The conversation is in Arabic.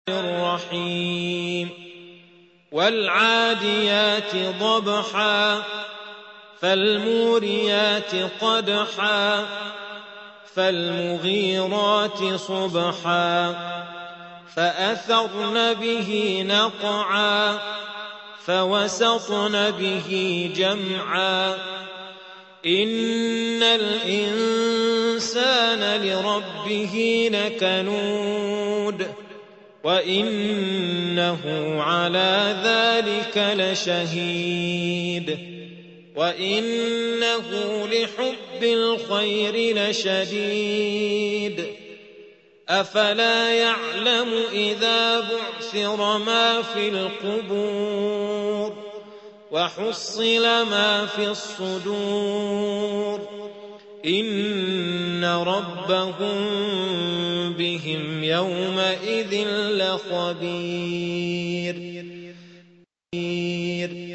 الرحيم والعاديات ضبحا فالموريات قدحا فالمغيرات صبحا فأثرن به نقعا فوسطن به جمعا إن الإنسان لربه لكنود وإنه على ذلك لشهيد وإنه لحب الخير لشديد أفلا يعلم إذا بعثر ما في القبور وحصل ما في الصدور إن ربهم بهم يومئذ لخبير